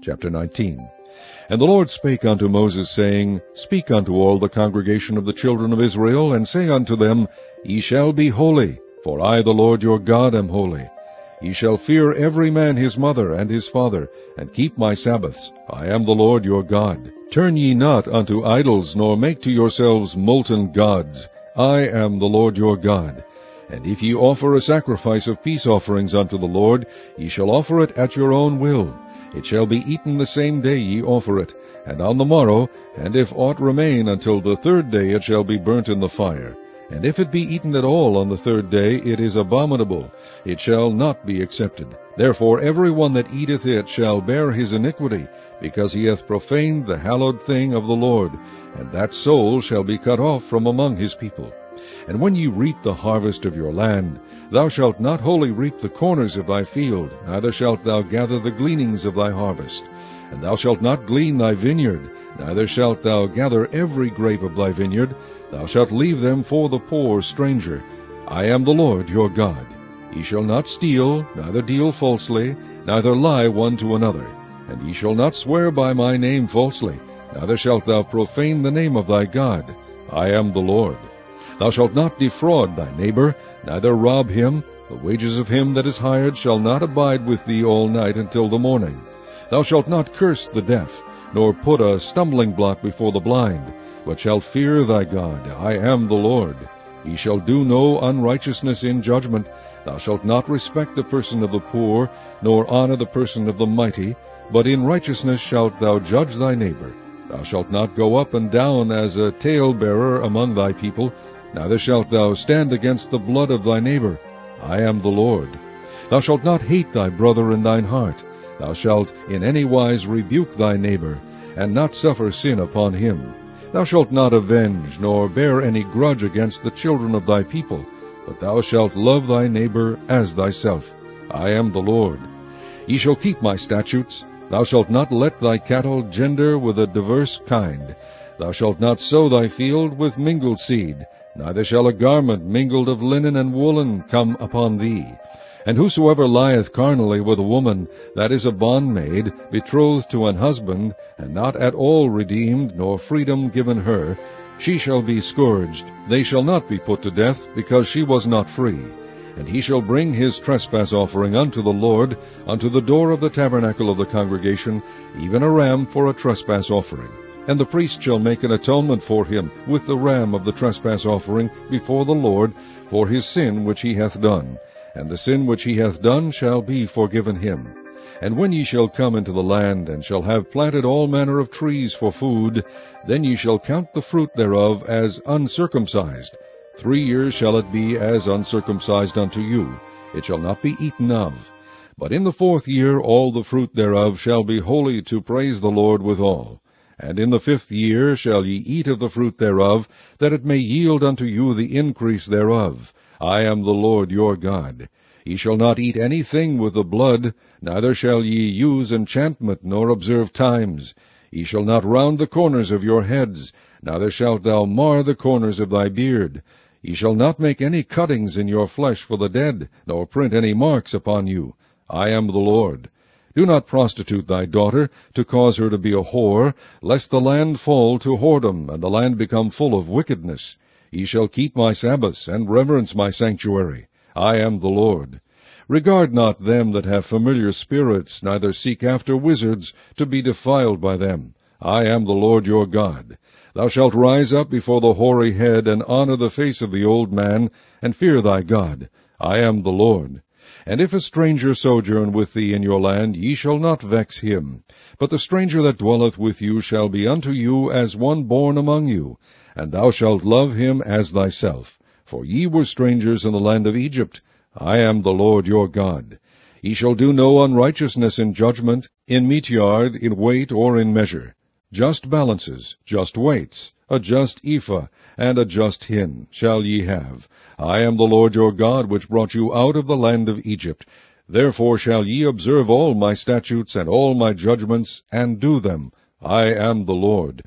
Chapter 19. And the Lord spake unto Moses, saying, Speak unto all the congregation of the children of Israel, and say unto them, Ye shall be holy, for I the Lord your God am holy. Ye shall fear every man his mother and his father, and keep my Sabbaths. I am the Lord your God. Turn ye not unto idols, nor make to yourselves molten gods. I am the Lord your God. And if ye offer a sacrifice of peace offerings unto the Lord, ye shall offer it at your own will. It shall be eaten the same day ye offer it, and on the morrow, and if aught remain until the third day, it shall be burnt in the fire. And if it be eaten at all on the third day, it is abominable, it shall not be accepted. Therefore every one that eateth it shall bear his iniquity, because he hath profaned the hallowed thing of the Lord, and that soul shall be cut off from among his people. And when ye reap the harvest of your land, thou shalt not wholly reap the corners of thy field, neither shalt thou gather the gleanings of thy harvest. And thou shalt not glean thy vineyard, neither shalt thou gather every grape of thy vineyard. Thou shalt leave them for the poor stranger. I am the Lord your God. Ye shall not steal, neither deal falsely, neither lie one to another. And ye shall not swear by my name falsely, neither shalt thou profane the name of thy God. I am the Lord. Thou shalt not defraud thy neighbor, neither rob him. The wages of him that is hired shall not abide with thee all night until the morning. Thou shalt not curse the deaf, nor put a stumbling block before the blind, but shalt fear thy God. I am the Lord. Ye shall do no unrighteousness in judgment. Thou shalt not respect the person of the poor, nor honor the person of the mighty, but in righteousness shalt thou judge thy neighbor. Thou shalt not go up and down as a talebearer among thy people, neither shalt thou stand against the blood of thy neighbor. I am the Lord. Thou shalt not hate thy brother in thine heart. Thou shalt in any wise rebuke thy neighbor, and not suffer sin upon him. Thou shalt not avenge, nor bear any grudge against the children of thy people, but thou shalt love thy neighbor as thyself. I am the Lord. Ye shall keep my statutes. Thou shalt not let thy cattle gender with a diverse kind. Thou shalt not sow thy field with mingled seed, neither shall a garment mingled of linen and woolen come upon thee. And whosoever lieth carnally with a woman, that is a bondmaid, betrothed to an husband, and not at all redeemed, nor freedom given her, she shall be scourged. They shall not be put to death, because she was not free. And he shall bring his trespass offering unto the Lord, unto the door of the tabernacle of the congregation, even a ram for a trespass offering. And the priest shall make an atonement for him with the ram of the trespass offering before the Lord for his sin which he hath done. And the sin which he hath done shall be forgiven him. And when ye shall come into the land, and shall have planted all manner of trees for food, then ye shall count the fruit thereof as uncircumcised. 3 years shall it be as uncircumcised unto you. It shall not be eaten of. But in the 4th year all the fruit thereof shall be holy to praise the Lord withal. And in the 5th year shall ye eat of the fruit thereof, that it may yield unto you the increase thereof. I am the Lord your God. Ye shall not eat anything with the blood, neither shall ye use enchantment, nor observe times. Ye shall not round the corners of your heads, neither shalt thou mar the corners of thy beard. Ye shall not make any cuttings in your flesh for the dead, nor print any marks upon you. I am the Lord. Do not prostitute thy daughter, to cause her to be a whore, lest the land fall to whoredom, and the land become full of wickedness. Ye shall keep my Sabbaths, and reverence my sanctuary. I am the Lord. Regard not them that have familiar spirits, neither seek after wizards, to be defiled by them. I am the Lord your God. Thou shalt rise up before the hoary head, and honor the face of the old man, and fear thy God. I am the Lord. And if a stranger sojourn with thee in your land, ye shall not vex him. But the stranger that dwelleth with you shall be unto you as one born among you, and thou shalt love him as thyself. For ye were strangers in the land of Egypt. I am the Lord your God. Ye shall do no unrighteousness in judgment, in meat yard, in weight, or in measure. Just balances, just weights, a just ephah, and a just hin shall ye have. I am the Lord your God, which brought you out of the land of Egypt. Therefore shall ye observe all my statutes and all my judgments, and do them. I am the Lord.